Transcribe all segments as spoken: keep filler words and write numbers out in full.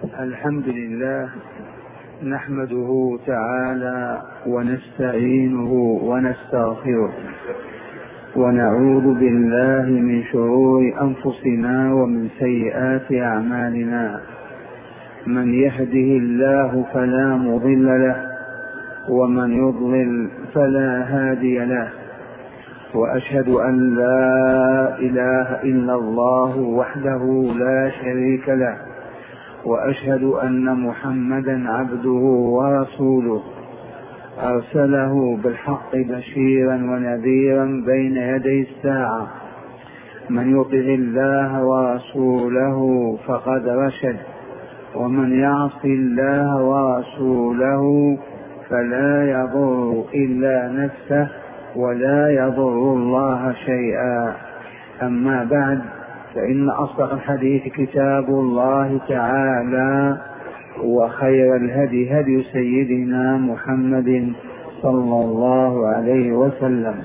الحمد لله نحمده تعالى ونستعينه ونستغفره ونعوذ بالله من شرور أنفسنا ومن سيئات أعمالنا. من يهده الله فلا مضل له ومن يضلل فلا هادي له، وأشهد أن لا إله إلا الله وحده لا شريك له، وأشهد أن محمدا عبده ورسوله أرسله بالحق بشيرا ونذيرا بين يدي الساعة. من يطع الله ورسوله فقد رشد، ومن يعص الله ورسوله فلا يضر إلا نفسه ولا يضر الله شيئا. أما بعد، فإن أصدق الحديث كتاب الله تعالى، وخير الهدي هدي سيدنا محمد صلى الله عليه وسلم،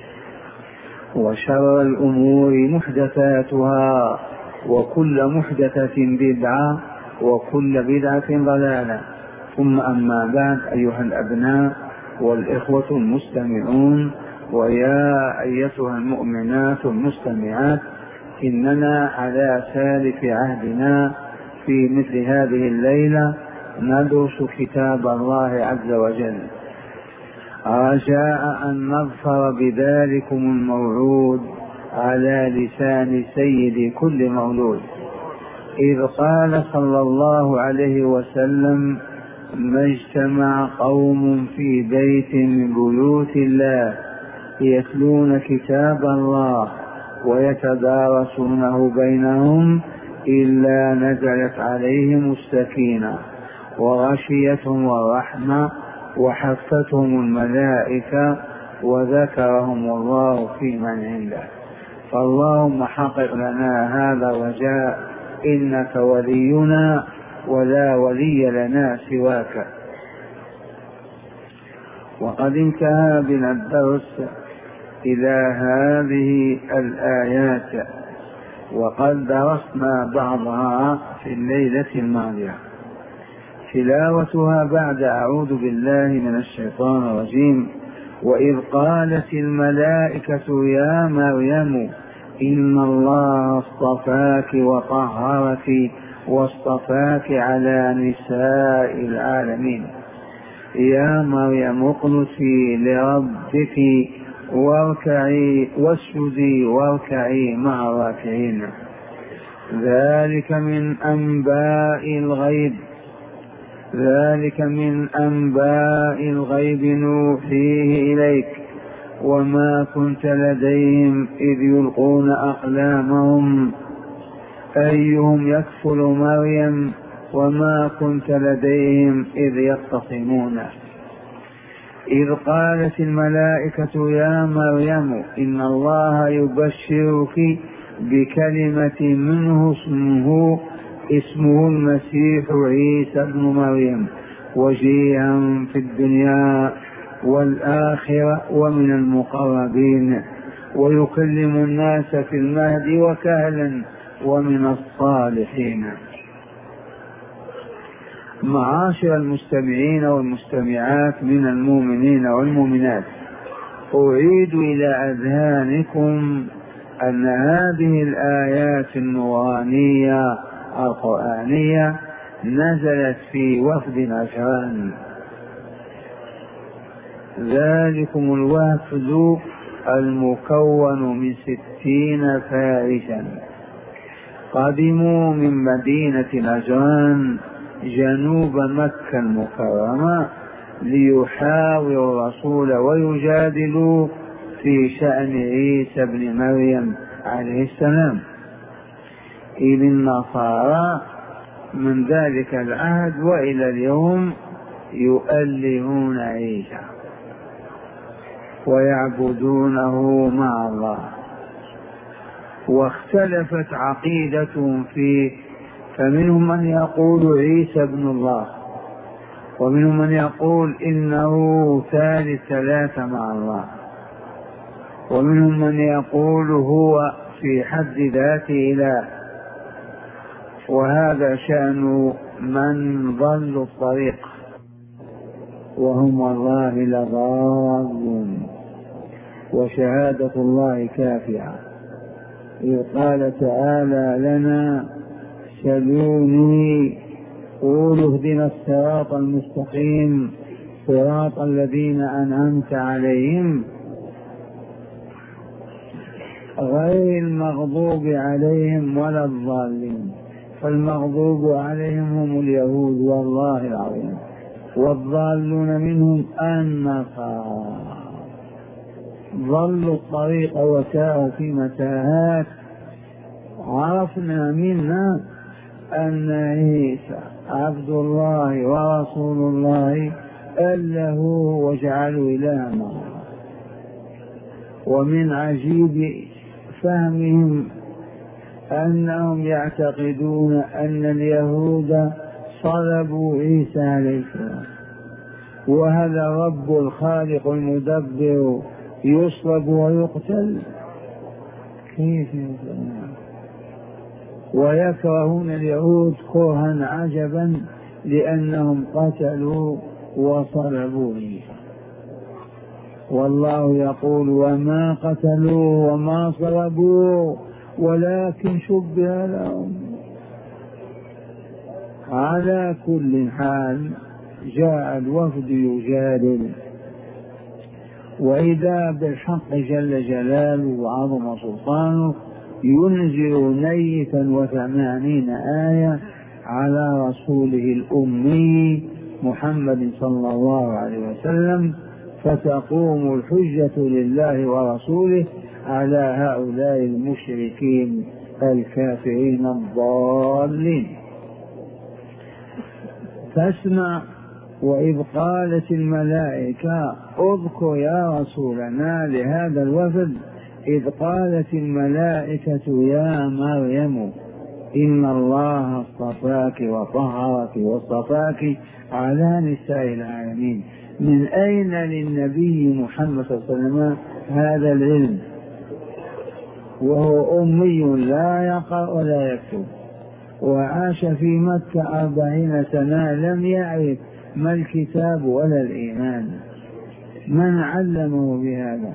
وشر الأمور محدثاتها، وكل محدثة بدعة، وكل بدعة ضلالة. ثم أما بعد، أيها الأبناء والإخوة المستمعون، ويا أيتها المؤمنات المستمعات، إننا على سالف عهدنا في مثل هذه الليلة ندرس كتاب الله عز وجل، رجاء أن نظفر بذلكم الموعود على لسان سيد كل مولود، إذ قال صلى الله عليه وسلم: ما اجتمع قوم في بيت من بيوت الله يتلون كتاب الله ويتدارسونه بينهم إلا نزلت عليهم السكينة وغشيتهم الرحمة وحفتهم الملائكة وذكرهم الله في من عنده. فاللهم حقق لنا هذا الرجاء، إنك ولينا ولا ولي لنا سواك. وقد انتهى بنا الدرس إلى هذه الآيات، وقد درسنا بعضها في الليلة الماضية. تلاوتها بعد أعوذ بالله من الشيطان الرجيم: وإذ قالت الملائكة يا مريم إن الله اصطفاك وطهرك واصطفاك على نساء العالمين، يا مريم اقنتي لربك واركعي واسجدي واركعي مع الراكعين. ذلك من أنباء الغيب ذلك من أنباء الغيب نوحيه إليك وما كنت لديهم إذ يلقون أقلامهم أيهم يكفل مريم وما كنت لديهم إذ يختصمون. إذ قالت الملائكة يا مريم إن الله يبشرك بكلمة منه اسمه اسمه المسيح عيسى ابن مريم وجيها في الدنيا والآخرة ومن المقربين ويكلم الناس في المهد وكهلا ومن الصالحين. معاشر المستمعين والمستمعات من المؤمنين والمؤمنات، أعيد إلى أذهانكم أن هذه الآيات النورانية القرآنية نزلت في وفد نجران. ذلكم الوفد المكون من ستين فارسا قدموا من مدينة نجران جنوب مكة المكرمة ليحاوروا الرسول ويجادلوا في شأن عيسى بن مريم عليه السلام، إذ النصارى من ذلك العهد وإلى اليوم يؤلهون عيسى ويعبدونه مع الله، واختلفت عقيدتهم فيه، فمنهم من يقول عيسى ابن الله، ومنهم من يقول إنه ثالث ثلاثة مع الله، ومنهم من يقول هو في حد ذاته إله. وهذا شأن من ضلوا الطريق وهم والله لضالون، وشهادة الله كافية. إذ قال تعالى لنا سلوني قولوا اهدنا الصراط المستقيم صراط الذين أنعمت عليهم غير المغضوب عليهم ولا الضالين. فالمغضوب عليهم هم اليهود والله العظيم، والضالون منهم النصارى، ضلوا الطريق وساءوا في متاهات. عرفنا منا أن عيسى عبد الله ورسول الله أله وجعلوا إلها. ومن عجيب فهمهم أنهم يعتقدون أن اليهود صلبوا عيسى عليه السلام، وهذا رب الخالق المدبر يصلب ويقتل؟ كيف يقتل؟ ويكرهون اليهود كرها عجبا لأنهم قتلوا وصلبوا عيسى، والله يقول وما قتلوه وما صلبوه ولكن شبه لهم. على كل حال جاء الوفد يجادل، وإذا بالحق جل جلاله وعظم سلطانه ينزل نيفا وثمانين آية على رسوله الأمي محمد صلى الله عليه وسلم، فتقوم الحجة لله ورسوله على هؤلاء المشركين الكافرين الضالين. فاسمع: وإذ قالت الملائكة اذكر يا رسولنا لهذا الوفد إذ قالت الملائكة يا مريم إن الله اصطفاك وطهرك واصطفاك على نساء العالمين. من أين للنبي محمد صلى الله عليه وسلم هذا العلم وهو أمي لا يقرأ ولا يكتب، وعاش في مكة أربعين سنة لم يعرف ما الكتاب ولا الإيمان؟ من علمه بهذا؟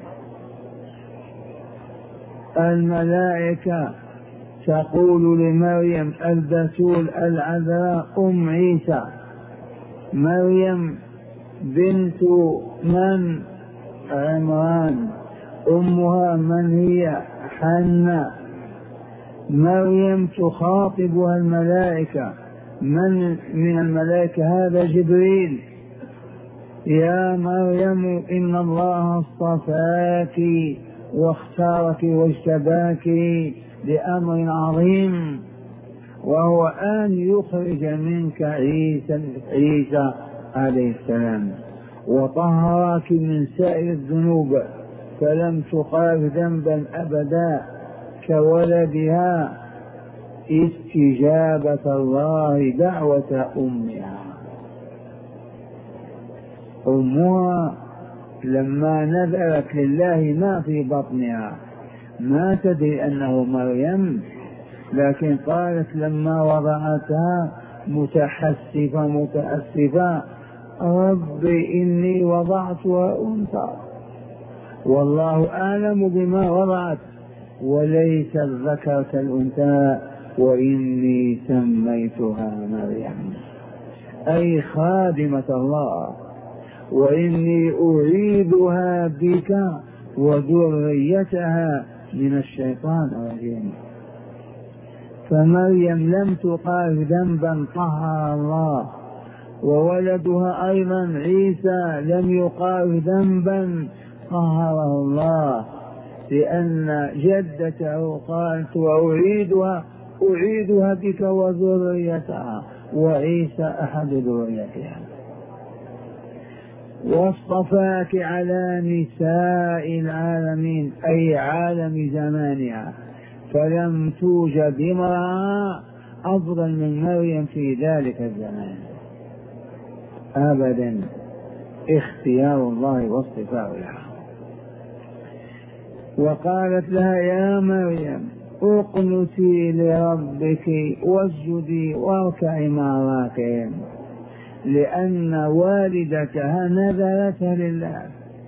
الملائكة تقول لمريم البتول العذراء أم عيسى. مريم بنت من؟ عمران. أمها من هي؟ حنة. مريم تخاطبها الملائكة. من من الملائكة؟ هذا جبريل. يا مريم إن الله اصطفاك واختارك واجتباك لأمر عظيم، وهو أن يخرج منك عيسى, عيسى عليه السلام، وطهرك من سائر الذنوب فلم تقاف ذنبا أبدا كولدها، استجابة الله دعوة أمها. أمها لما نذرت لله ما في بطنها ما تدري أنه مريم، لكن قالت لما وضعتها متحسفة متأسفة رب إني وضعتها أنثى والله أعلم بما وضعت وليس الذكر كالأنثى وإني سميتها مريم، أي خادمة الله، وإني أعيدها بك وذريتها من الشيطان الرجيم. فمريم لم تقاف ذنبا طهر الله، وولدها أيضا عيسى لم يقاف ذنبا طهره الله، لأن جدته قالت وأعيدها أعيدها بك وذريتها، وعيسى أحد ذريتها. واصطفاك على نساء العالمين أي عالم زمانها، فلم توجد امرأة أفضل من مريم في ذلك الزمان أبدا، اختيار الله واصطفاء لها. وقالت لها يا مريم اقنتي لربك واسجدي واركعي مع الراكعين، لأن والدتها نذرت لله،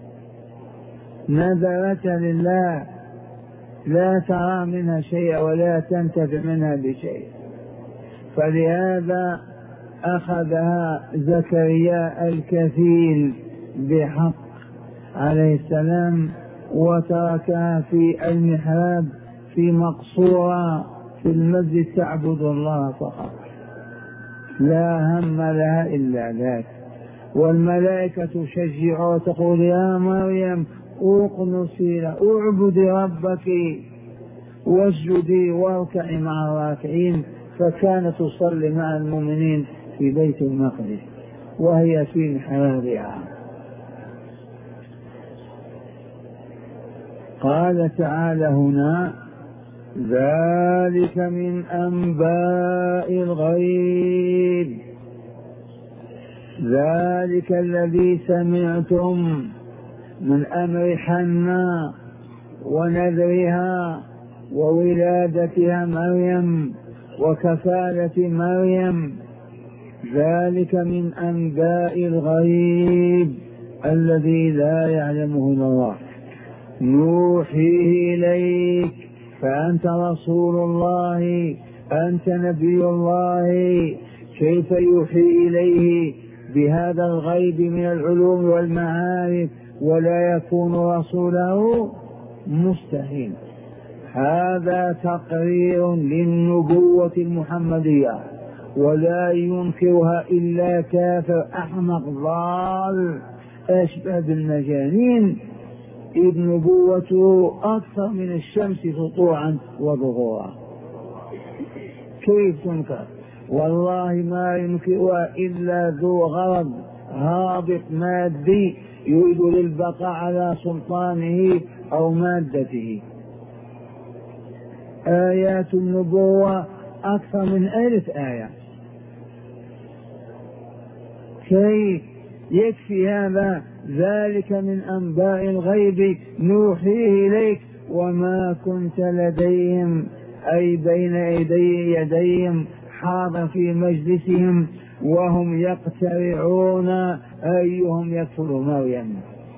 نذرت لله، لا ترى منها شيء ولا تنتفع منها بشيء، فلهذا أخذها زكريا الكفيل بحق عليه السلام وتركها في المحراب في مقصورة في المسجد تعبد الله فقط، لا هم لها إلا ذاك. والملائكة تشجع وتقول يا مريم اقنتي له، اعبدي ربك واسجدي واركعي مع الراكعين، فكانت تصلي مع المؤمنين في بيت المقدس وهي في محرابها. قال تعالى هنا ذلك من أنباء الغيب، ذلك الذي سمعتم من أمر حنة ونذرها وولادتها مريم وكفالة مريم، ذلك من أنباء الغيب الذي لا يعلمه إلا الله نوحيه إليك، فأنت رسول الله، أنت نبي الله، كيف يوحي إليه بهذا الغيب من العلوم والمعارف ولا يكون رسوله؟ مستحيل. هذا تقرير للنبوة المحمدية ولا ينكرها إلا كافر أحمق ضال أشبه بالمجانين، إذ نبوته أكثر من الشمس سطوعا وظهورا. كيف تنكر؟ والله ما ينكرها إلا ذو غرض هابط مادي يريد للبقاء على سلطانه أو مادته. آيات النبوة أكثر من ألف آية، كيف يكفي هذا؟ ذلك من أنباء الغيب نوحيه إليك وما كنت لديهم، أي بين يدي يديهم حاضر في مجلسهم وهم يقترعون أيهم يكفل مريم.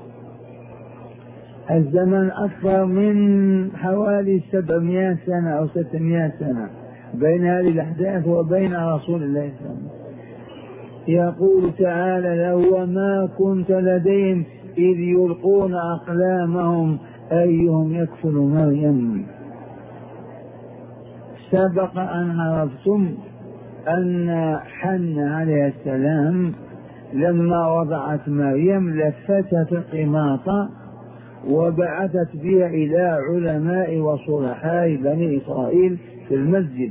الزمن أكثر من حوالي سبعمائة سنة أو ستمائة سنة بين هذه الأحداث وبين رسول الله صلى الله عليه وسلم. يقول تعالى له وما كنت لديهم إذ يلقون أقلامهم أيهم يكفل مريم. سبق أن عرفتم أن حنة عليه السلام لما وضعت مريم لفتت القماطة وبعثت بها إلى علماء وصلحاء بني إسرائيل في المسجد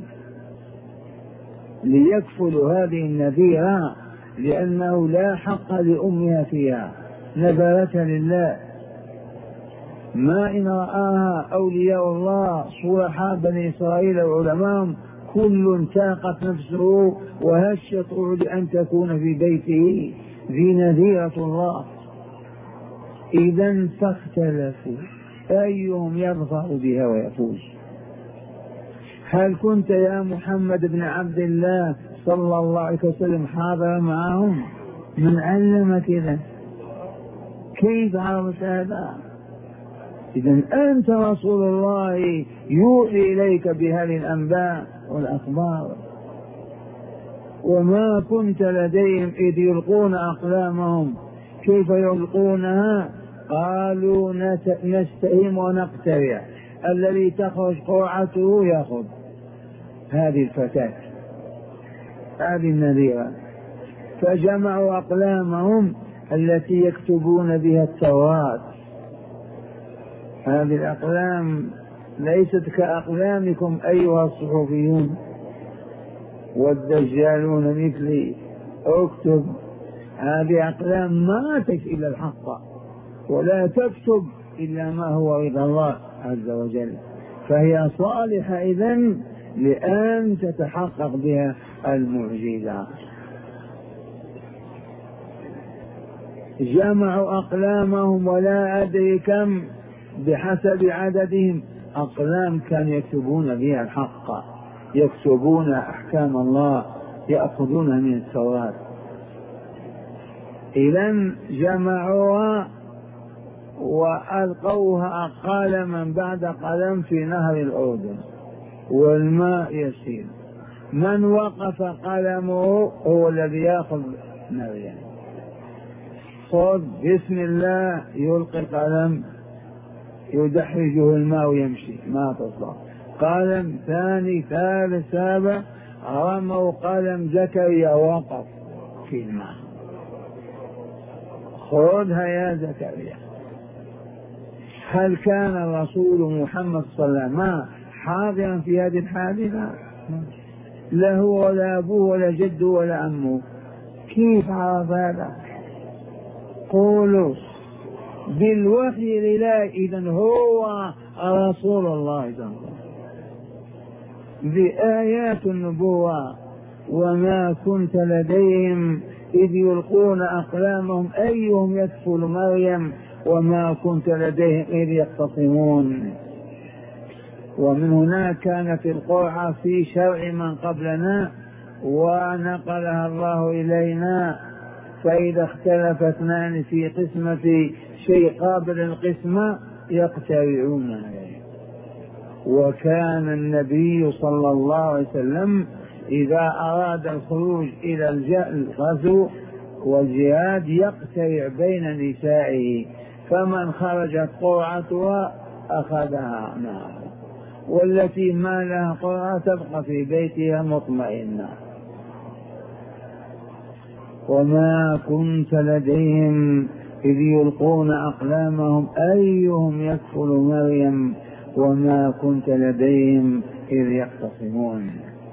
ليكفلوا هذه النذيرة، لأنه لا حق لأمها فيها، نذرتها لله. ما إن رآها أولياء الله صلحاء بني إسرائيل وعلماءهم كل تاقت نفسه وهشت لأن تكون في بيته ذي نذيرة الله. إذا فاختلفوا أيهم يظفر بها ويفوز. هل كنت يا محمد بن عبد الله صلى الله عليه وسلم حاضر معهم؟ من علمك إذا؟ كيف عرفت هذا؟ إذا أنت رسول الله يوحي إليك بهذه الأنباء والأخبار. وما كنت لديهم إذ يلقون أقلامهم، كيف يلقونها؟ قالوا نستهم ونقترع، الذي تخرج قرعته يأخذ. هذه الفتاة هذه النذيرة، فجمعوا أقلامهم التي يكتبون بها التوراة. هذه الأقلام ليست كأقلامكم أيها الصحفيون والدجالون مثلي، اكتب. هذه أقلام ما تكتب إلا الحق ولا تكتب إلا ما هو رضا الله عز وجل، فهي صالحة إذن لأن تتحقق بها المعجزات. جمعوا أقلامهم ولا أدري كم بحسب عددهم، أقلام كان يكتبون بها الحق، يكتبون أحكام الله، يأخذونها من التوراة. إذن جمعوها وألقوها قلما بعد قلم في نهر الأردن والماء يسيل. من وقف قلمه هو الذي يأخذ مريم. خذ بسم الله، يلقي قلم يدحرجه الماء ويمشي، ما تصلح. قلم ثاني ثالث سابع، رموا قلم زكريا وقف في الماء. خذها يا زكريا. هل كان الرسول محمد صلى الله عليه وسلم حاضرا في هذه الحادثة؟ لا هو ولا أبوه ولا جده ولا عمه. كيف عرف هذا؟ قولوا بالوحي لله. إذن هو رسول الله بآيات النبوة. وما كنت لديهم إذ يلقون أقلامهم أيهم يكفل مريم وما كنت لديهم إذ يختصمون. ومن هنا كانت القرعة في شرع من قبلنا ونقلها الله إلينا. فإذا اختلف اثنان في قسمة شيء قابل القسمة يقترعون عليه. وكان النبي صلى الله عليه وسلم إذا أراد الخروج إلى الغزو والجهاد يقترع بين نسائه، فمن خرجت قرعتها أخذها معه، والتي ما لها قرعة تبقى في بيتها مطمئنة. وما كنت لديهم إذ يلقون أقلامهم أيهم يكفل مريم وما كنت لديهم إذ يختصمون.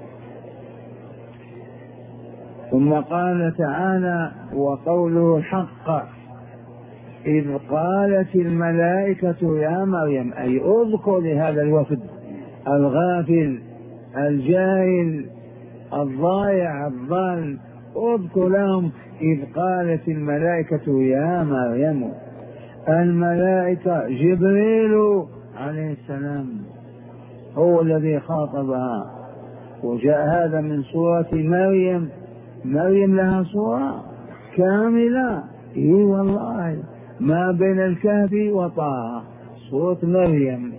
ثم قال تعالى: وقوله الحق إذ قالت الملائكة يا مريم، أي اذكر لهذا الوفد الغافل الجاهل الضائع الضال، اذكر لهم إذ قالت الملائكة يا مريم. الملائكة جبريل عليه السلام هو الذي خاطبها، وجاء هذا من سورة مريم. مريم لها سورة كاملة، اي والله، ما بين الكهف وطه سورة مريم.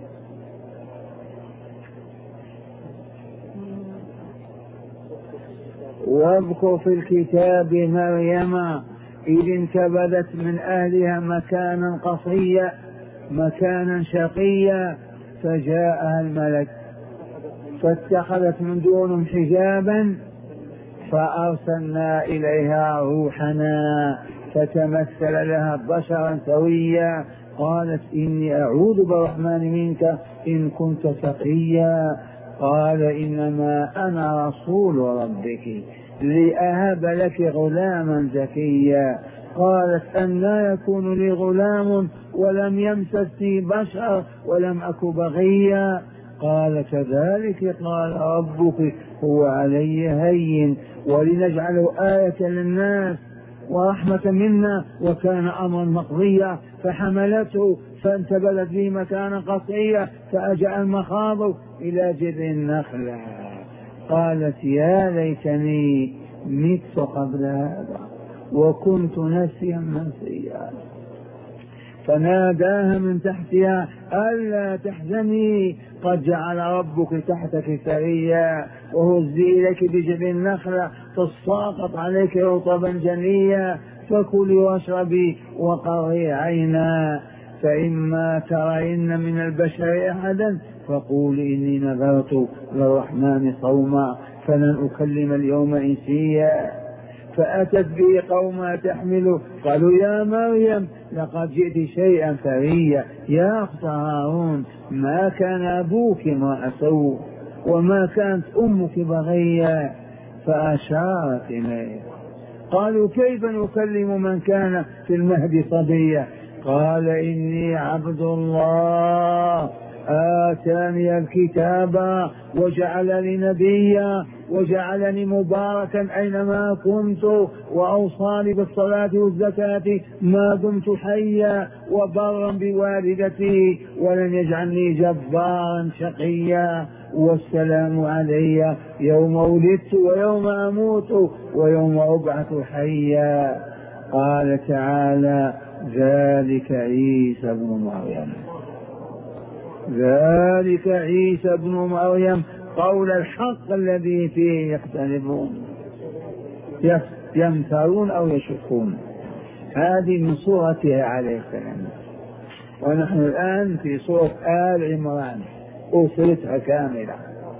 واذكر في الكتاب مريم إذ انتبذت من أهلها مكانا قصيا مكانا شقيا فجاءها الملك فاتخذت من دونهم حجابا فأرسلنا إليها روحنا فتمثل لها بشرا سويا قالت إني أعوذ بالرحمن منك إن كنت تقيا. قال إنما أنا رسول ربك لأهب لك غلاما زكيا. قالت أنى يكون لي غلام ولم يمسسني بشر ولم أك بغيا. قال كذلك قال ربك هو علي هين ولنجعله آية للناس ورحمة منا وكان أمرا مقضيا. فحملته فانتبذت به مكانا قصيا فأجاء المخاض إلى جذع النخلة قالت يا ليتني مت قبل هذا وكنت نسيا منسيا. فناداها من تحتها ألا تحزني قد جعل ربك تحتك سريا وهزي إليك بجذع النخلة تساقط عليك رطبا جنيا فكلي واشربي وقري عينا فإما ترين من البشر أحدا فقولي إني نذرت للرحمن صوما فلن أكلم اليوم إنسيا. فأتت به قوما تحمله قالوا يا مريم لقد جئت شيئا فريا يا أخت هارون ما كان أبوك امرأ سوء وما كانت أمك بغيا. فأشارت إليه. قالوا كيف نكلم من كان في المهد صبيا. قال إني عبد الله آتاني الكتاب وجعلني نبيا وجعلني مباركا أينما كنت وأوصاني بالصلاة والزكاة ما دمت حيا وبرا بوالدتي ولم يجعلني جبارا شقيا والسلام علي يوم ولدت ويوم أموت ويوم أبعث حيا. قال تعالى ذلك عيسى بن مريم، ذلك عيسى بن مريم قول الحق الذي فيه يختلفون يمترون أو يشكون. هذه من صورته عليه السلام. ونحن الآن في صورة آل عمران أرسلتها كاملة.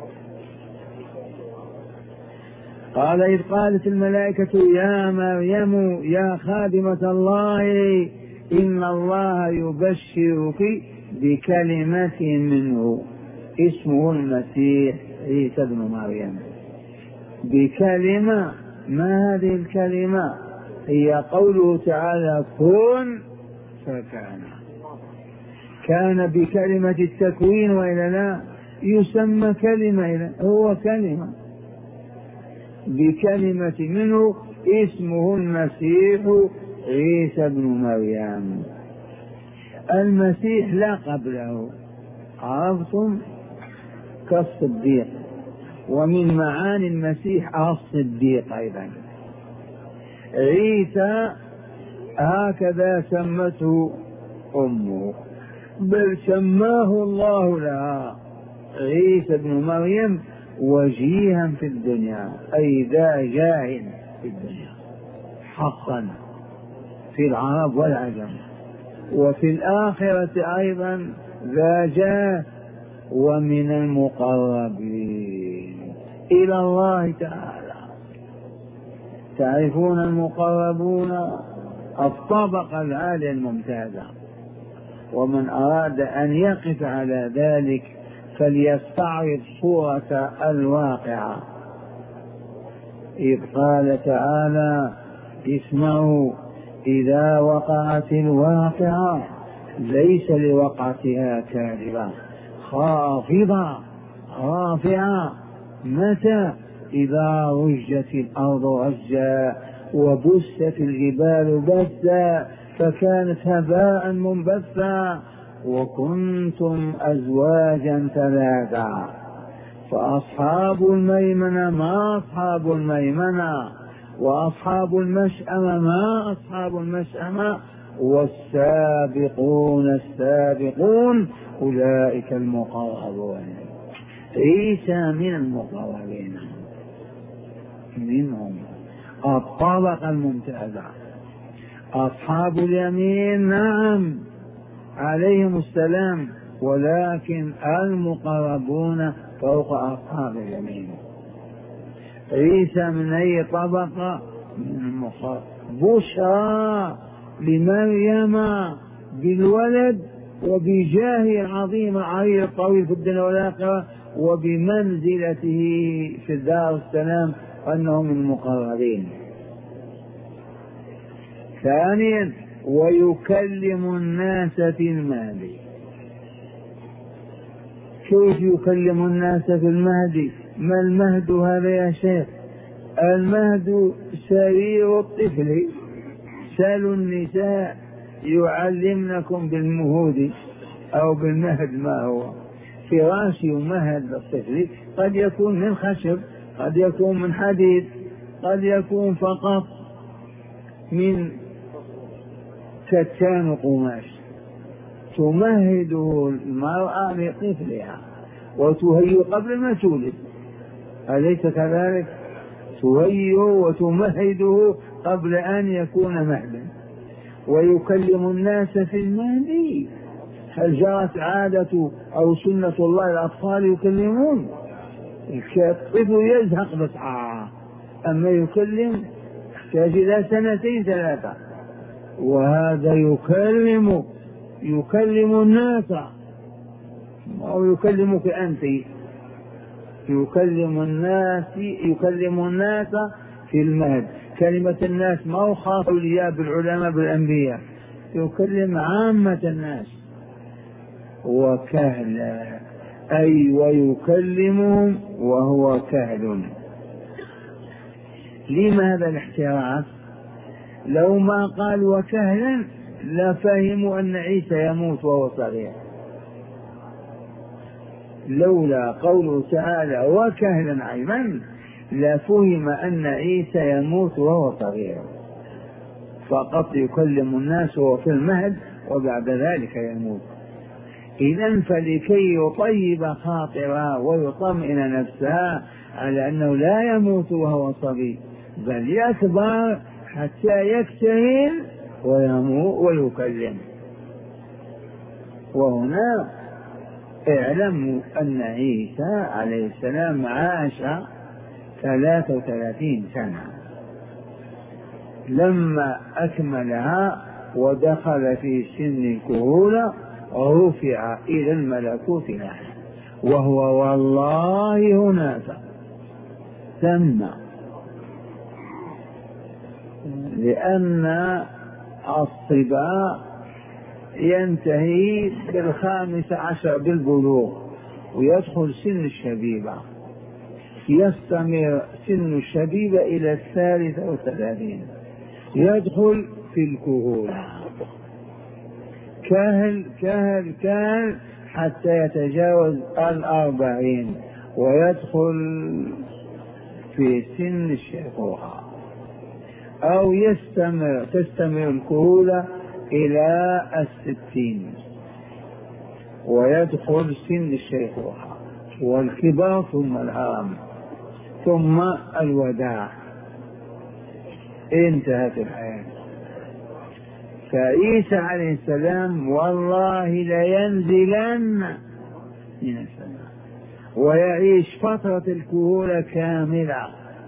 قال إذ قالت الملائكة يا مريم يا خادمة الله إن الله يبشرك بكلمة منه اسمه المسيح عيسى بن مريم. بكلمة، ما هذه الكلمة؟ هي قوله تعالى كن فكان. كان بكلمة التكوين وإلا لا يسمى كلمة، هو كلمة بكلمة منه اسمه المسيح عيسى بن مريم. المسيح لا قبله، عرفتم؟ كالصديق، ومن معاني المسيح الصديق أيضا. عيسى هكذا سمته أمه، بل سماه الله لها عيسى بن مريم وجيها في الدنيا، أي ذا جاه في الدنيا حقا في العرب والعجم، وفي الآخرة أيضا ذا جاه ومن المقربين إلى الله تعالى. تعرفون المقربون الطبقة العالية الممتازة، ومن أراد أن يقف على ذلك فليستعرض صورة الواقعة. إذ قال تعالى اسمعوا إذا وقعت الواقعة ليس لوقعتها كاذبة خافضة رافعة. متى؟ إذا رجت الأرض رجا وبست الجبال بسا فكانت هباء منبثا وكنتم أزواجا ثلاثا فأصحاب الميمنة ما أصحاب الميمنة وأصحاب المشأمة ما أصحاب المشأمة والسابقون السابقون أولئك المقربون. عيسى من المقربين، منهم الطبقة الممتازة. أصحاب اليمين نعم عليهم السلام، ولكن المقربون فوق أصحاب اليمين. عيسى من أي طبقة؟ من المقرب. بشرى لمريم بالولد وبجاهه العظيم العريض الطويل في الدنيا والآخرة وبمنزلته في الدار السلام أنه من المقربين. ثانيا ويكلم الناس في المهد. كيف يكلم الناس في المهد؟ ما المهد هذا يا شيخ؟ المهد سرير الطفل. سالوا النساء يعلمنكم بالمهود أو بالمهد ما هو. فراش يمهد للطفل قد يكون من خشب، قد يكون من حديد، قد يكون فقط من كتان قماش. تمهده المرأة لطفلها وتهيئ قبل ما تولد، أليس كذلك؟ تهيئ وتمهده قبل أن يكون مهدا. ويكلم الناس في المهد. هل جرت عادة أو سنة الله الأطفال يكلمون؟ الطفل يزهق بس آه. أما يكلم يحتاج إلى سنتين ثلاثة. وهذا يكلم يكلم الناس أو يكلمك أنت. يكلم الناس يكلم الناس في المهد. كلمة الناس ما هو خاص بالعلماء بالأنبياء، يكلم عامة الناس. وكهلا، أي ويكلمهم وهو كهل. لما هذا الاحتراف؟ لو ما قال وكهلا لفهموا أن عيسى يموت وهو صغير، لولا قوله تعالى وكهلا عيما لفهم أن عيسى يموت وهو صغير، فقط يكلم الناس وهو في المهد وبعد ذلك يموت. إذن فلكي يطيب خاطرها ويطمئن نفسها على أنه لا يموت وهو صغير بل يكبر حتى يكتهل ويموت ويكلم. وهنا اعلموا أن عيسى عليه السلام عاش ثلاثة وثلاثين سنة، لما أكملها ودخل في سن الكهولة رفع إلى الملكوت الأعلى، وهو والله هناك ثم، لأن الصبا ينتهي بالخامس عشر بالبلوغ ويدخل سن الشبيبة، يستمر سن الشبيبة إلى الثالثة وثلاثين يدخل في الكهولة، كهل كهل كهل حتى يتجاوز الأربعين ويدخل في سن الشيخوخة، أو يستمر تستمر الكهولة إلى الستين ويدخل سن الشيخوخة والكبار ثم الهرم ثم الوداع، انتهت الحياة. فعيسى عليه السلام والله لينزلن من السماء ويعيش فترة الكهولة كاملة،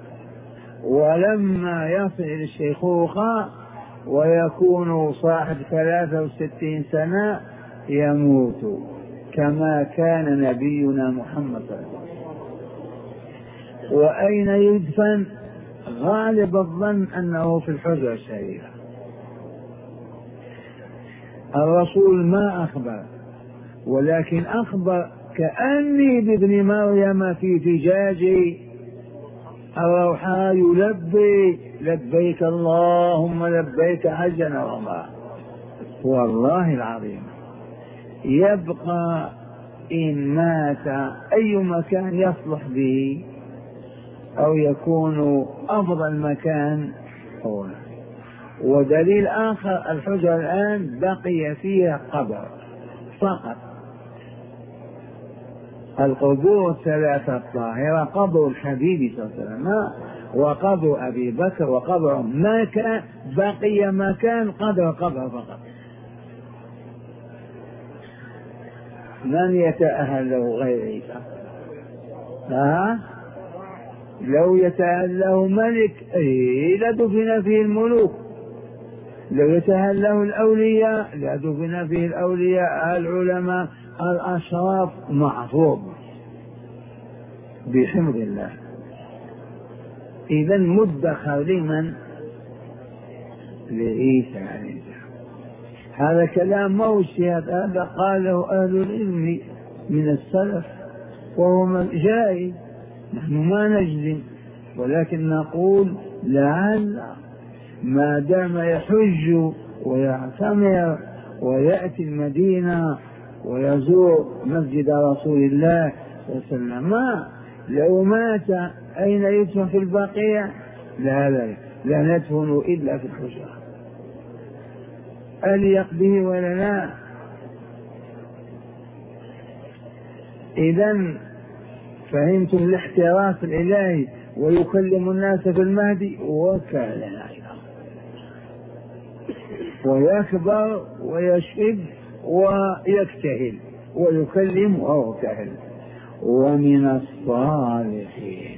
ولما يصل إلى الشيخوخة ويكون صاحب ثلاثة وستين سنة يموت كما كان نبينا محمد صلى الله عليه وسلم. وأين يدفن؟ غالب الظن أنه في الحجرة الشريفة. الرسول ما أخبر، ولكن أخبر كأني بابن مريم في فجاجي الروحاء يلبي لبيك اللهم لبيك حجا وعمرة. والله العظيم يبقى إن مات أي مكان يصلح به أو يكون أفضل مكان هو. ودليل آخر الحجرة الآن بقي فيها قبر فقط، القبور الثلاثة الطاهرة قبر الحبيب صلى الله عليه وسلم وقبر أبي بكر وقبر ما كان بقي مكان قدر قبر فقط. من يتأهل له غير عيسى؟ ها؟ لو يتأهل له ملك إيه لدفن فيه الملوك، لو يتأهل له الأولياء لدفن فيه الأولياء العلماء الأشراف محفوظ بحمد الله. إذا مدخر لمن؟ لعيسى عليه السلام. هذا كلام موشي، هذا قاله أهل العلم من السلف وهو جائز، نحن ما نجزم ولكن نقول لعل ما دام يحج ويعتمر ويأتي المدينة ويزور مسجد رسول الله صلى الله عليه وسلم، لو مات أين يدفن؟ في البقيع؟ لا لا لا ندفن إلا في الحجرة. أليق به ولا لا؟ إذن فهمتم الاحتراف الإلهي ويكلم الناس في المهدي وكهلا ويكبر ويشب ويكتهل ويكلم وهو كهل. ومن الصالحين،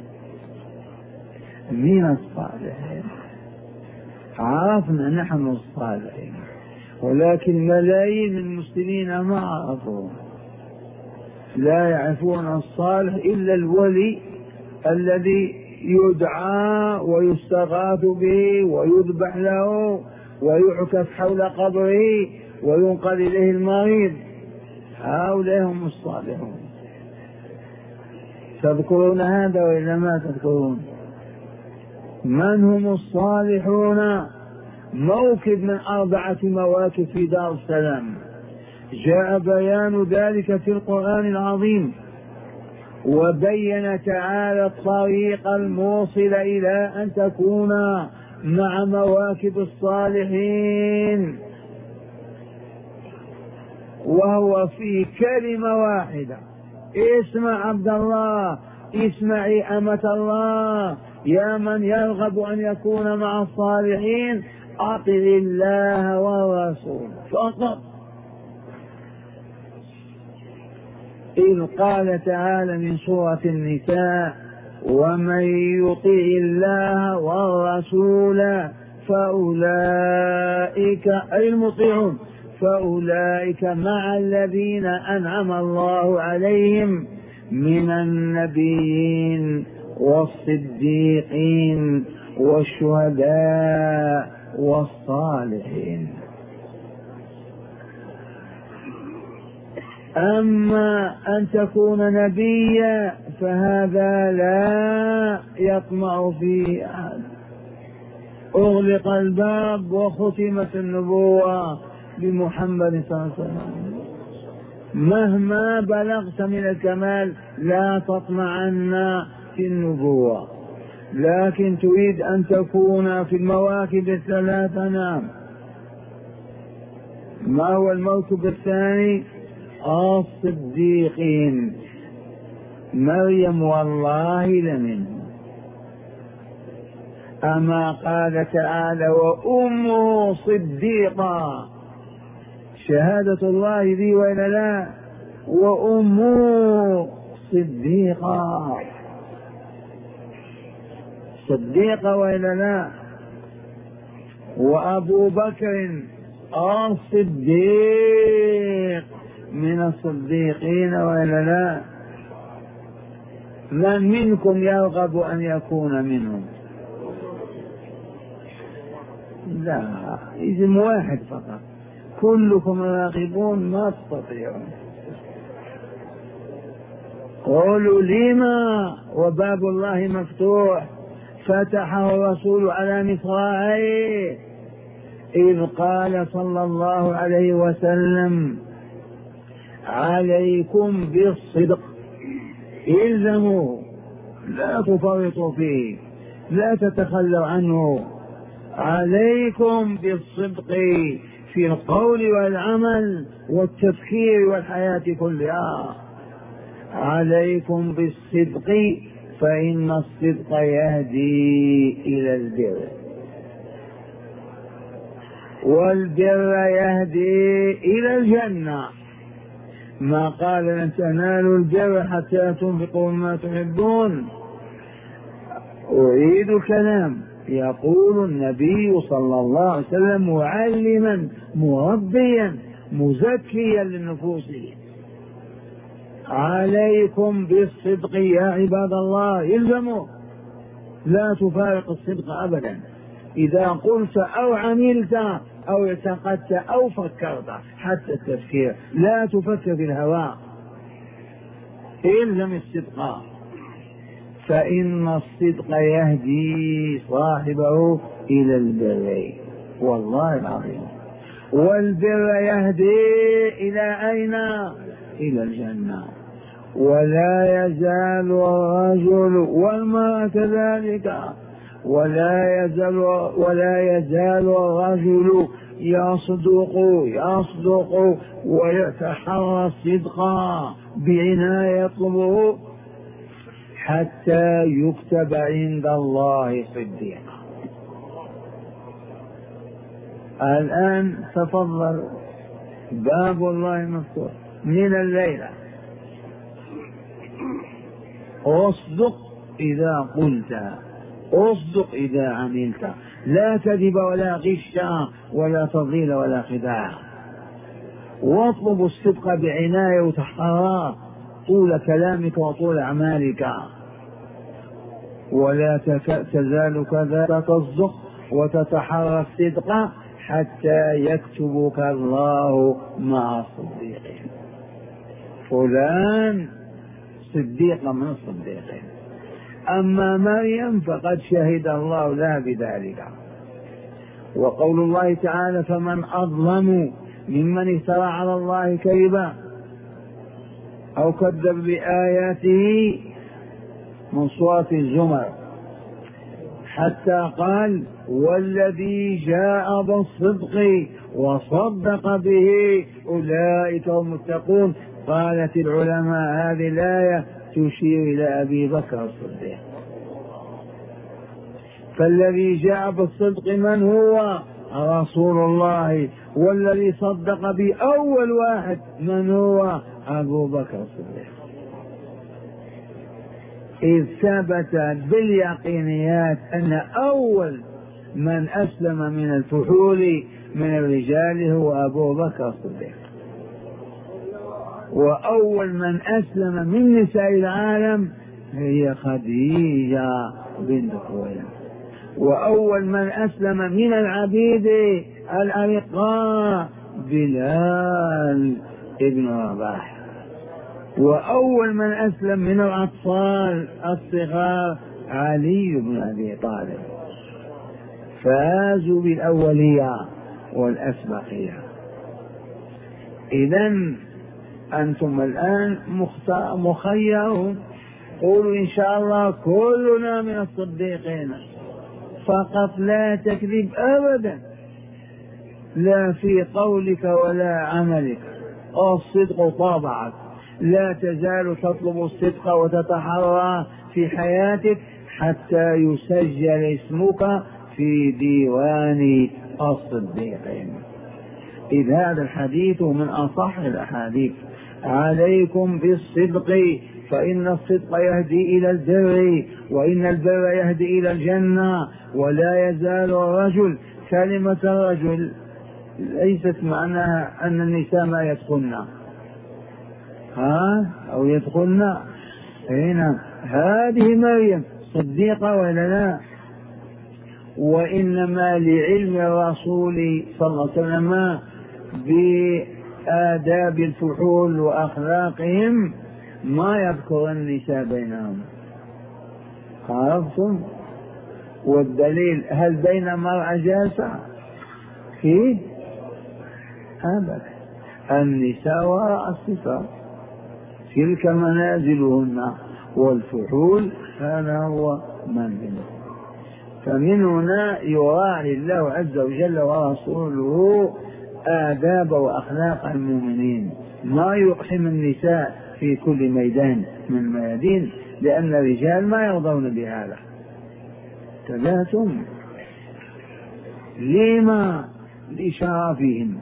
من الصالحين عرفنا نحن الصالحين، ولكن ملايين المسلمين ما عرفوه، لا يعرفون الصالح إلا الولي الذي يدعى ويستغاث به ويذبح له ويعكف حول قبره وينقل إليه المريض، هؤلاء هم الصالحون. تذكرون هذا وإلا ما تذكرون؟ من هم الصالحون؟ موكب من أربعة مواكب في دار السلام، جاء بيان ذلك في القرآن العظيم، وبين تعالى الطريق الموصل إلى أن تكون مع مواكب الصالحين، وهو في كلمة واحدة. اسمع عبد الله، اسمعي أمة الله، يا من يرغب أن يكون مع الصالحين، أطع الله والرسول فقط. إذ قال تعالى من سورة النساء: ومن يطع الله والرسول فأولئك أي المطيعون فأولئك مع الذين أنعم الله عليهم من النبيين والصديقين والشهداء والصالحين. أما أن تكون نبيا فهذا لا يطمع فيه أحد، أغلق الباب وختمت النبوة بمحمد صلى الله عليه وسلم. مهما بلغت من الكمال لا تطمعن في النبوة، لكن تريد أن تكون في المواكب الثلاثة. نعم. ما هو الموكب الثاني؟ الصديقين. مريم والله لمنهم. أما قال تعالى: وأمه صديقة، شهادة الله ذي وإلا لا؟ وأمه صديقة، صديقة وإلا لا؟ وأبو بكر الصديق من الصديقين وإلا لا؟ من منكم يرغب أن يكون منهم؟ لا، اسم واحد فقط، كلكم راغبون ما تستطيعون. قولوا لما وباب الله مفتوح، فتحه الرسول على مصراعيه إذ قال صلى الله عليه وسلم: عليكم بالصدق، الزموا، لا تفرطوا فيه، لا تتخلوا عنه. عليكم بالصدق في القول والعمل والتفكير والحياة كلها. عليكم بالصدق فإن الصدق يهدي إلى البر، والبر يهدي إلى الجنة. ما قال لن تنالوا البر حتى تنفقوا مما تحبون. أعيد الكلام، يقول النبي صلى الله عليه وسلم معلما مربيا مزكيا للنفوس: عليكم بالصدق يا عباد الله، الزموا، لا تفارق الصدق أبدا. إذا قلت أو عملت أو اعتقدت أو فكرت، حتى التفكير، لا تفكر في الهواء، الزم الصدق، فإن الصدق يهدي صاحبه إلى البر، والله العظيم. والبر يهدي إلى أين؟ إلى الجنة. ولا يزال الرجل والمرأة كذلك، ولا يزال ولا يزال الرجل يصدق يصدق ويتحرى الصدق بعناية يطلبه حتى يكتب عند الله صديقا. الآن تفضل، باب الله مفتوح من الليلة. اصدق إذا قلت، اصدق إذا عملت، لا كذب ولا غش ولا تضليل ولا خداع. واطلب الصدق بعناية وتحرى طول كلامك وطول أعمالك، ولا تزال كذلك تصدق وتتحرى الصدق حتى يكتبك الله مع الصديقين. فلان صديقة من الصديقين. أما مريم فقد شهد الله لها بذلك. وقول الله تعالى فمن أظلم ممن افترى على الله كذبا أو كذب بآياته من سورة الزمر، حتى قال والذي جاء بالصدق وصدق به أولئك هم المتقون. قالت العلماء هذه الآية تشير إلى أبي بكر الصديق. فالذي جاء بالصدق من هو؟ رسول الله. والذي صدق به أول واحد من هو؟ أبو بكر الصديق. إذ ثبت باليقينيات أن أول من أسلم من الفحول من الرجال هو أبو بكر الصديق، وأول من أسلم من نساء العالم هي خديجة بنت خويلد، وأول من أسلم من العبيد الأرقاء بلال ابن رباح، وأول من أسلم من الأطفال الصغار علي بن أبي طالب. فازوا بالأولية والأسبقية. إذن أنتم الآن مخيرون، قولوا إن شاء الله كلنا من الصديقين فقط، لا تكذب أبدا، لا في قولك ولا عملك، الصدق طابعك، لا تزال تطلب الصدق وتتحرى في حياتك حتى يسجل اسمك في ديوان الصديقين. إذ هذا الحديث من أصح الأحاديث. عليكم بالصدق فإن الصدق يهدي إلى البر، وإن البر يهدي إلى الجنة. ولا يزال الرجل، كلمة الرجل ليست معناها أن النساء ما يدخلن ها أو يدخلن هنا. هذه مريم صديقة ولا لا؟ وإنما لعلم الرسول صلى الله عليه وسلم بآداب الفحول وأخلاقهم ما يذكر النساء بينهم. عرفتم؟ والدليل هل بين مرأة جالسة فيه؟ أبدا، النساء وراء الستار، تلك منازلهن، والفحول هذا هو منزله. فمن هنا يراعي الله عز وجل ورسوله آداب وأخلاق المؤمنين، ما يقحم النساء في كل ميدان من الميادين، لأن الرجال ما يرضون بهذا. تباتم لما لشرفهم.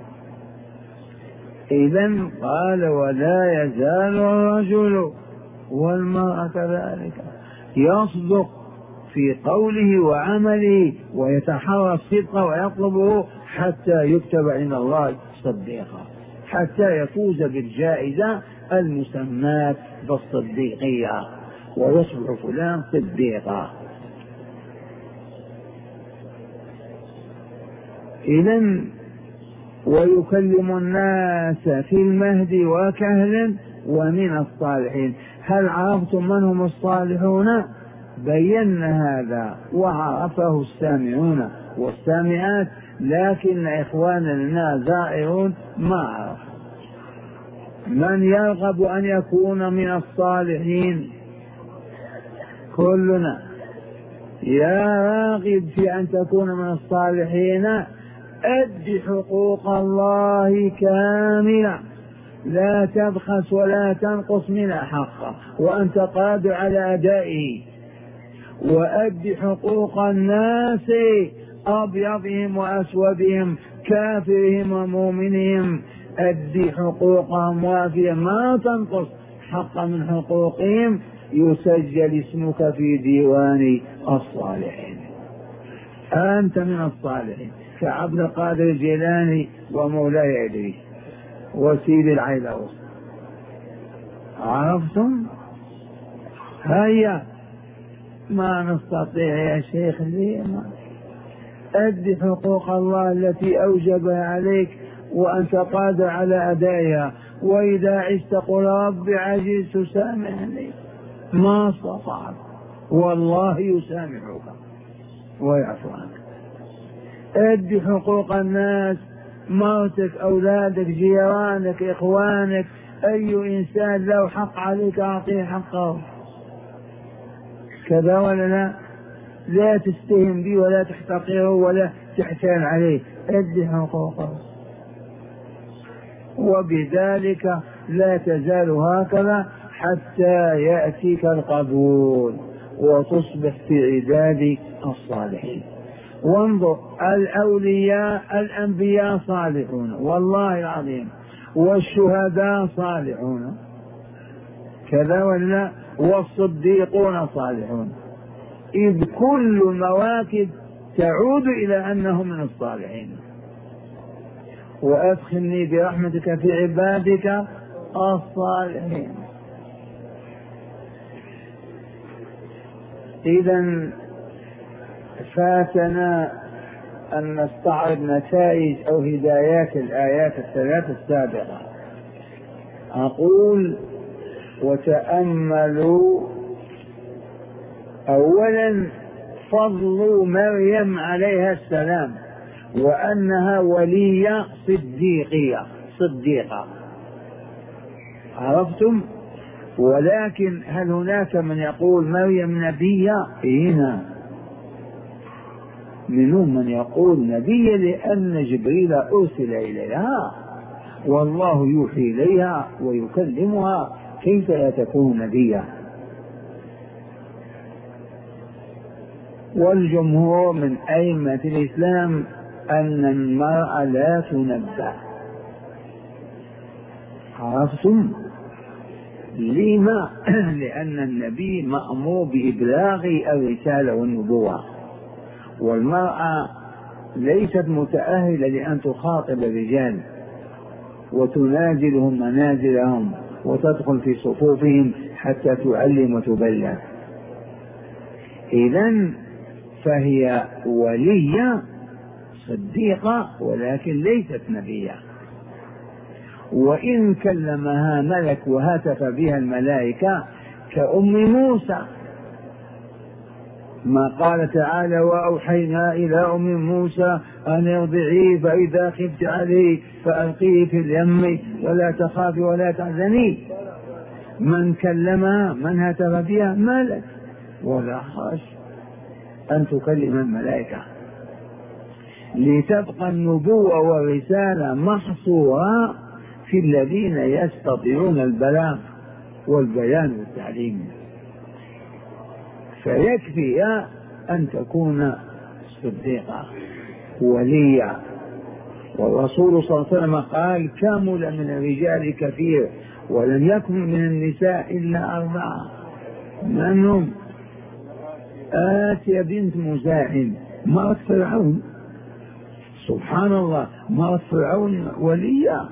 إذن قال ولا يزال الرجل والمرأة كذلك يصدق في قوله وعمله ويتحرى الصدق ويطلبه حتى يكتب عند الله صديقا، حتى يفوز بالجائزة المسماة بالصديقية ويصبح فلان صديقا. إذن ويكلم الناس في المهد وكهلا ومن الصالحين. هل عرفتم من هم الصالحون؟ بينا هذا وعرفه السامعون والسامعات، لكن إخواننا زائرون ما عرفوا. من يرغب أن يكون من الصالحين؟ كلنا. يا راغب في أن تكون من الصالحين أد حقوق الله كاملة، لا تبخس ولا تنقص من حقه وأنت قادر على أدائه. وأد حقوق الناس أبيضهم وأسودهم، كافرهم ومؤمنهم، أد حقوقهم وافية، ما تنقص حق من حقوقهم، يسجل اسمك في ديوان الصالحين. أنت من الصالحين كعبد القادر الجيلاني ومولاي إدريس وسيد العيلوس. عرفتم؟ هيا ما نستطيع يا شيخ لي ما أد حقوق الله التي أوجبها عليك وأنت قادر على أدائها، وإذا عشت قل رب عجزت سامحني ما استطعت، والله يسامحك ويعفو عنك. ادي حقوق الناس، مرتك، أولادك، جيرانك، إخوانك، أي إنسان له حق عليك أعطيه حقه، كذا ولا لا؟ لا تستهن به ولا تحتقره ولا تحتال عليه، ادي حقوقه، وبذلك لا تزال هكذا حتى يأتيك القبول وتصبح في عباد الصالحين. وانظر، الأولياء الأنبياء صالحون والله العظيم، والشهداء صالحون كذا ولا، والصديقون صالحون، إذ كل المواكب تعود إلى أنهم من الصالحين. وأدخلني برحمتك في عبادك الصالحين. إذا فاتنا أن نستعرض نتائج أو هدايات الآيات الثلاث السابقة. أقول وتأملوا أولا فضل مريم عليها السلام، وأنها ولية صديقية صديقة، عرفتم؟ ولكن هل هناك من يقول مريم نبية؟ هنا منهم من يقول نبية لأن جبريل أرسل إليها والله يوحي إليها ويكلمها، كيف لا تكون نبية؟ والجمهور من أئمة الإسلام أن المرأة لا تنبأ. عرفتم؟ لما؟ لأن النبي مأمور بإبلاغ الرسالة والنبوة، والمرأة ليست متأهلة لأن تخاطب الرجال وتنازلهم منازلهم وتدخل في صفوفهم حتى تعلم وتبلغ. إذن فهي ولية صديقة ولكن ليست نبية. وإن كلمها ملك وهتف بها الملائكة كأم موسى، ما قال تعالى وأوحينا إلى أم موسى أن ارضعيه فإذا خفت عليه فألقيه في اليم ولا تخافي ولا تحزني. من كلمها من هتف بها ملك، ولا خاش أن تكلم الملائكة، لتبقى النبوة والرسالة محصورة في الذين يستطيعون البلاغ والبيان والتعليم. فيكفي أن تكون صديقة ولية. والرسول صلى الله عليه وسلم قال كمل من الرجال كثير ولم يكن من النساء إلا أربعة. من هم؟ آسيا بنت مزاحم مرت فرعون، سبحان الله، مرت فرعون ولية،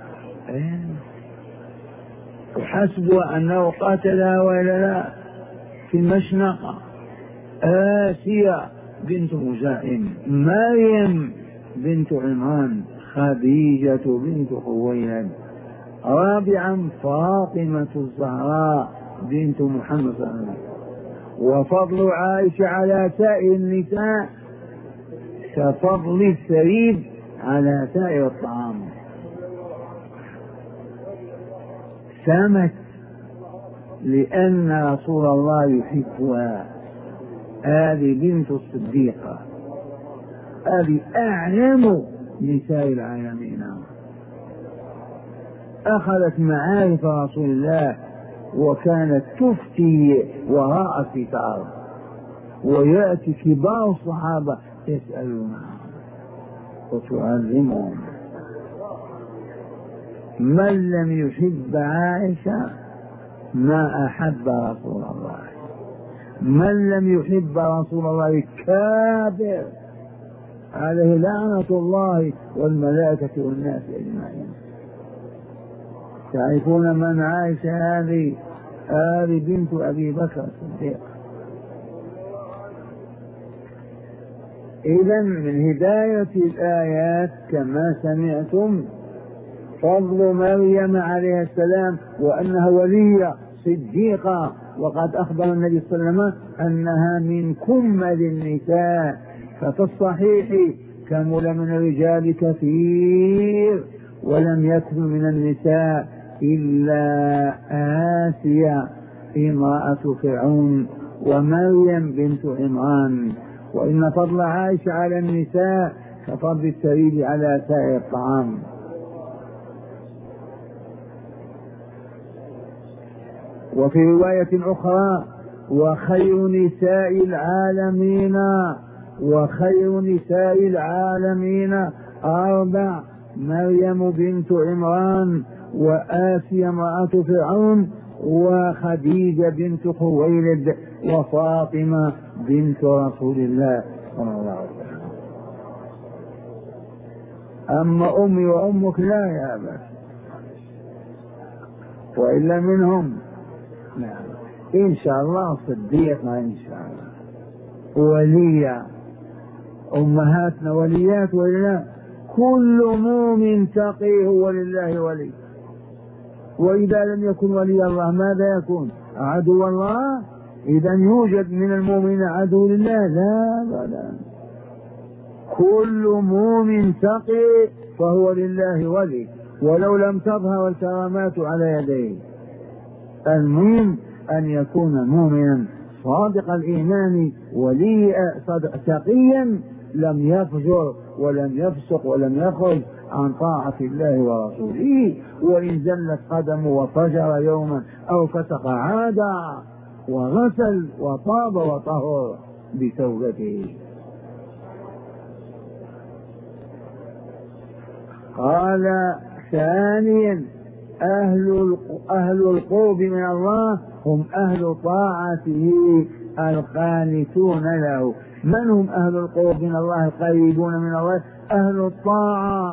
وحسبوا أنه قاتلها وإلا لا في المشنقة. آسيا بنت مزاحم، مريم بنت عمران، خديجة بنت خويلد، رابعا فاطمة الزهراء بنت محمد صلى الله عليه وسلم. وفضل عائشة على سائر النساء كفضل الثريد على سائر الطعام. سامت لأن رسول الله يحبها. هذه بنت الصديقة، هذه أعلم نساء العالمين، أخذت معارف رسول الله وكانت تفتي وراء الستار، ويأتي كبار الصحابة يسألونها وتعلمهم. من لم يحب عائشة ما أحب رسول الله، من لم يحب رسول الله كافر، عليه لعنة الله والملائكة والناس أجمعين. تعرفون من عائشة؟ هذه هذه بنت أبي بكر الصديق. إذن من هداية الآيات كما سمعتم فضل مريم عليه السلام وأنها ولية صديقة، وقد أخبر النبي صلى الله عليه وسلم أنها من كمل النساء. ففي الصحيح كمل من الرجال كثير ولم يكن من النساء إلا آسيا امرأة فرعون ومريم بنت عمران. وإن فضل عائشة على النساء كفضل الثريد على سائر الطعام. وفي رواية أخرى وخير نساء العالمين وخير نساء العالمين أربع: مريم بنت عمران، وآسيا امرأة فرعون، وخديجة بنت خويلد، وفاطمة بنت رسول الله صلى الله عليه وسلم. أما أمي وأمك لا يا أبا، وإلا منهم نعم إن شاء الله صديقنا إن شاء الله وليا. أمهاتنا وليات ولا؟ كل مؤمن تقي هو لله ولي. وإذا لم يكن ولي الله ماذا يكون؟ عدو الله. إذا يوجد من المؤمن عدو لله؟ لا لا. كل مؤمن تقي فهو لله ولي ولو لم تظهر الكرامات على يديه. المهم أن يكون مؤمنا صادق الإيمان ولي تقيا لم يفجر ولم يفسق ولم يخرج عن طاعة الله ورسوله. وإن زلت قدمه وفجر يوما أو فسق عاد وغسل وطاب وطهر بتوبته. قال ثانيا أهل أهل القرب من الله هم أهل طاعته القانتون له. من هم أهل القرب من الله القريبون من الله؟ أهل الطاعة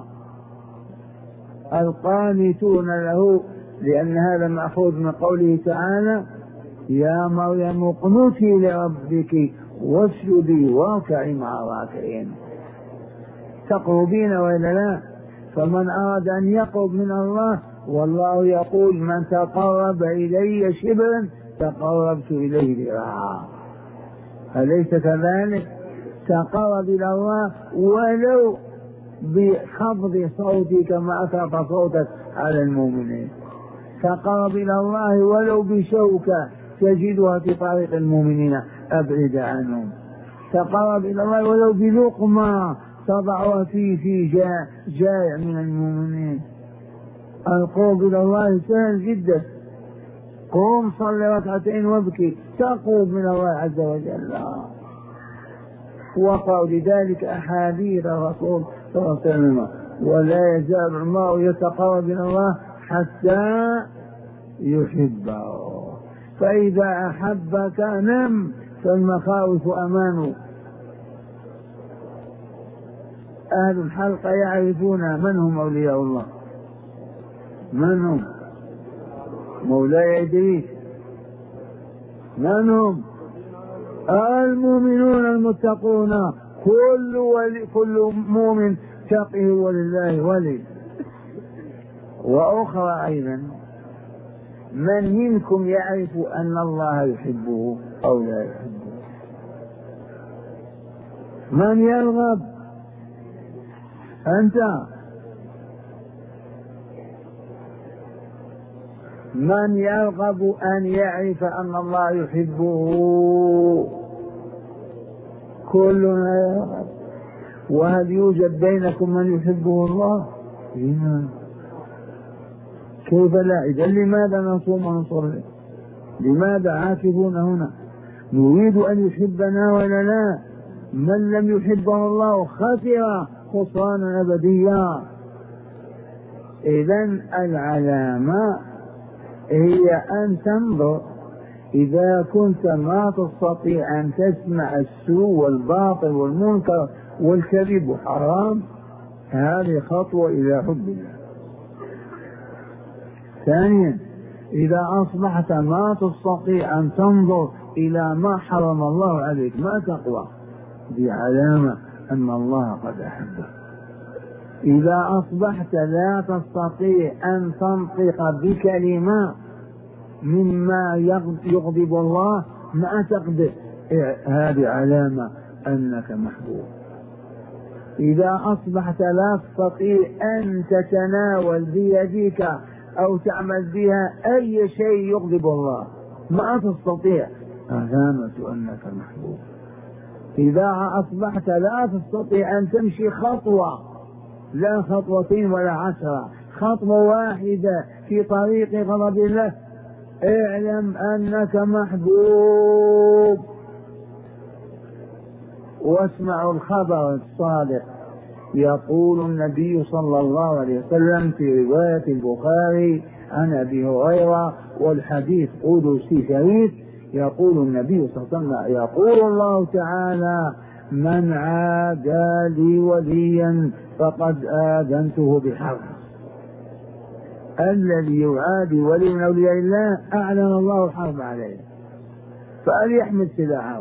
القانتون له، لأن هذا مأخوذ من قوله تعالى يا مريم اقنتي لربك واسجدي واركعي مع الراكعين. تقربين وإلا لا؟ فمن أراد أن يقرب من الله والله يقول من تقرب إلي شبرا تقربت إليه ذراعا. أليس كذلك؟ تقرب إلى الله ولو بخفض صوتك كما أثرت صوتك على المؤمنين. تقرب إلى الله ولو بشوكة تجدها في طريق المؤمنين أبعد عنهم. تقرب إلى الله ولو بلقمة تضعها في في جائع من المؤمنين. القرب إلى الله سهل جدا. قوم صلي ركعتين وابكي تقرب من الله عز وجل. وقعوا لذلك أحاديث الرسول صلى الله عليه وسلم ولا يزال المرء يتقرب إلى الله حتى يحبه، فإذا أحبك نم فالمخاوف أمان. أهل الحلقة يعرفون من هم أولياء الله. من هم؟ مولاي إدريس. من هم؟ المؤمنون المتقون. كل ولي كل مؤمن تقي ولله ولي. وأخرى أيضا من منكم يعرف أن الله يحبه أو لا يحبه؟ من يرغب؟ أنت. من يرغب أن يعرف أن الله يحبه؟ كلنا يرغب. وهل يوجد بينكم من يحبه الله؟ إيمان. كيف لا؟ إذا لماذا نصوم ونصلي؟ لماذا عاكفون هنا؟ نريد أن يحبنا ولا لا؟ من لم يحبه الله خسر خسرانا أبديا. إذن العلامة هي أن تنظر. إذا كنت ما تستطيع أن تسمع السوء والباطل والمنكر والكذب وحرام، هذه خطوة إلى حب الله. ثانيا إذا أصبحت ما تستطيع أن تنظر إلى ما حرم الله عليك ما تقوى، دي علامة أن الله قد أحبك. إذا أصبحت لا تستطيع أن تنطق بكلمة مما يغضب الله ما تقدر، هذه علامة أنك محبوب. إذا أصبحت لا تستطيع أن تتناول بيديك أو تعمل بها أي شيء يغضب الله ما تستطيع، علامة أنك محبوب. إذا أصبحت لا تستطيع أن تمشي خطوة، لا خطوتين ولا عشرة، خطوة واحدة في طريق غضب الله، اعلم أنك محبوب. واسمعوا الخبر الصادق، يقول النبي صلى الله عليه وسلم في رواية البخاري عن أبي هريرة والحديث قدسي شريف، يقول النبي صلى الله عليه وسلم يقول الله تعالى: من عادى لي وليا فقد آذنته بحرب. الذي يعادي ولي من أولياء الله أعلن الله الحرب عليه، فليحمل سلاحه.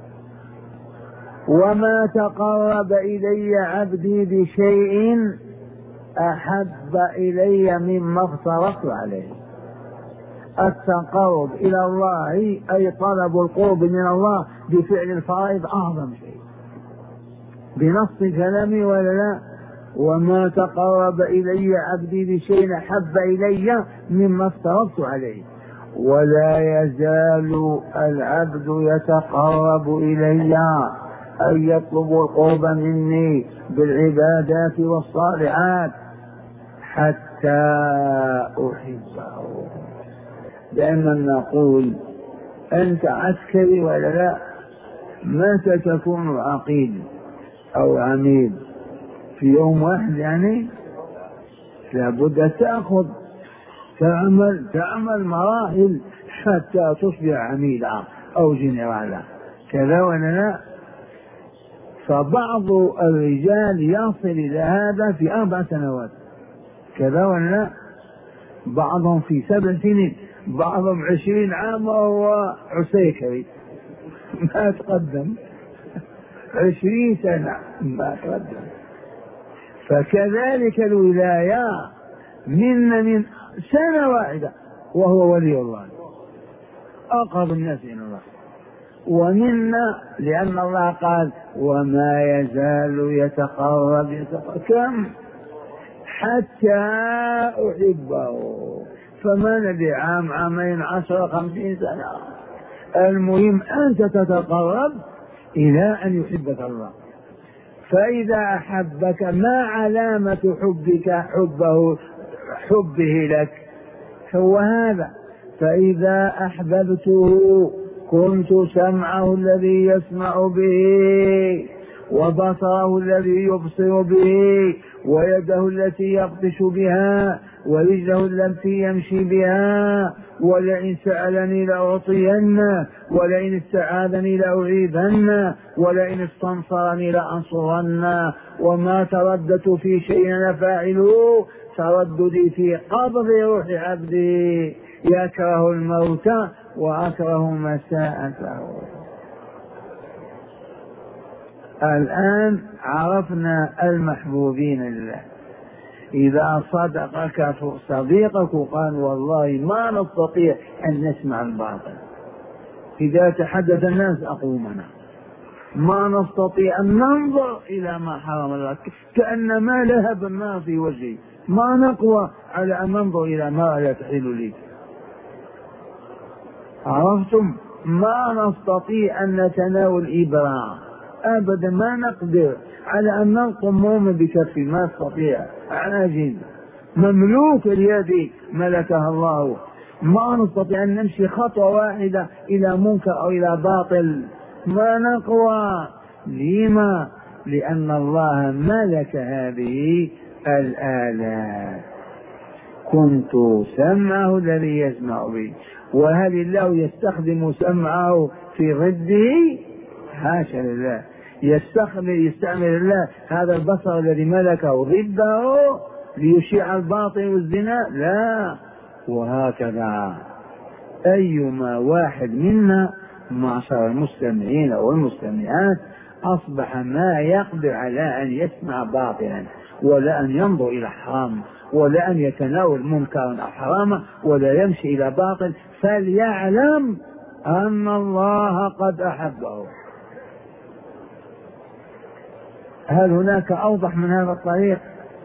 وما تقرب إلي عبدي بشيء أحب إلي مما افترضت عليه. التقرب إلى الله أي طلب القرب من الله بفعل الفرائض أعظم شيء بنص كلامي ولا لا؟ وما تقرب إلي عبدي بشيء أحب إلي مما افترضت عليه، ولا يزال العبد يتقرب إلي أن يطلب القرب مني بالعبادات والصالحات حتى أحبه. دائما نقول أنت عسكري ولا لا؟ متى تكون عقيد أو عميد؟ في يوم واحد يعني؟ لابد تأخذ تعمل تعمل مراحل حتى تصبح عميدا أو جنرالا، كذا ولا لا؟ فبعض الرجال يصل إلى هذا في أربع سنوات، كذا ولا لا؟ بعضهم في سبع سنين، بعضهم عشرين عام وهو عسيكري ما تقدم، عشرين سنة ما تقدم. فكذلك الولاية من من سنة واحدة وهو ولي الله أقرب الناس إلى الله، ومنا لأن الله قال: وما يزال يتقرب يتقرب كم حتى أحبه. فما ندري عام عامين عشرة خمسين سنة، المهم أنت تتقرب إلى أن يحبك الله. فإذا أحبك ما علامة حبك حبه حبه لك؟ هو هذا: فإذا أحببته كنت سمعه الذي يسمع به، وبصره الذي يبصر به، ويده التي يبطش بها، ورجله التي يمشي بها، ولئن سألني لأعطينه، ولئن استعاذني لأعيذنه، ولئن استنصرني لأنصرنه. وما ترددت في شيء أنا فاعله ترددي في قبض روح عبدي، يكره الموت وأكره مساءته. الآن عرفنا المحبوبين لله. إذا صدقك صديقك قال: والله ما نستطيع أن نسمع الباطل، إذا تحدث الناس أقومنا، ما نستطيع أن ننظر إلى ما حرم الله، كأنما لهب النار في وجهي، ما نقوى على أن ننظر إلى ما لا تحل لي. عرفتم؟ ما نستطيع أن نتناول إبرة أبدا، ما نقدر على أن نلقم موم بكفي، ما نستطيع، عاجز، مملوك اليد ملكها الله، ما نستطيع أن نمشي خطوة واحدة إلى منكر أو إلى باطل، ما نقوى. لما؟ لأن الله ملك هذه الآلات. كنت سمعه الذي يسمع به. وهل الله يستخدم سمعه في ضده؟ حاشا لله. يستعمل يستعمل الله هذا البصر الذي ملكه ضده ليشيع الباطل والزنا؟ لا. وهكذا أيما واحد منا معشر المستمعين والمستمعات أصبح ما يقدر على أن يسمع باطلا ولا أن ينظر إلى حرام، ولا أن يتناول منكرا أو حراما، ولا يمشي إلى باطل، فليعلم أن الله قد أحبه. هل هناك أوضح من هذا الطريق؟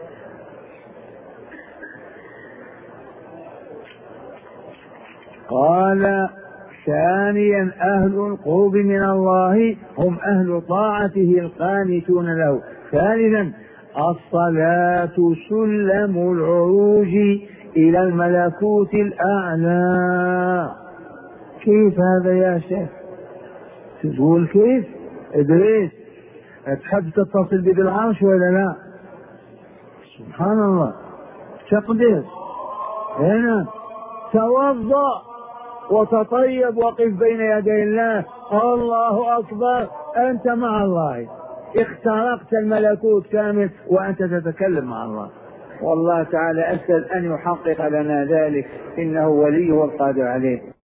قال ثانيا أهل القرب من الله هم أهل طاعته القانتون له. ثالثا الصلاة سلم العروج إلى الملكوت الأعلى. كيف هذا يا شيخ؟ تقول كيف؟ إدريس تحب تتصل بي بالعرش ولا لا؟ سبحان الله، تقدر هنا توضأ وتطيب وقف بين يدي الله، الله أكبر، أنت مع الله، اخترقت الملكوت كامل وأنت تتكلم مع الله. والله تعالى أسأل أن يحقق لنا ذلك، إنه ولي والقادر عليه.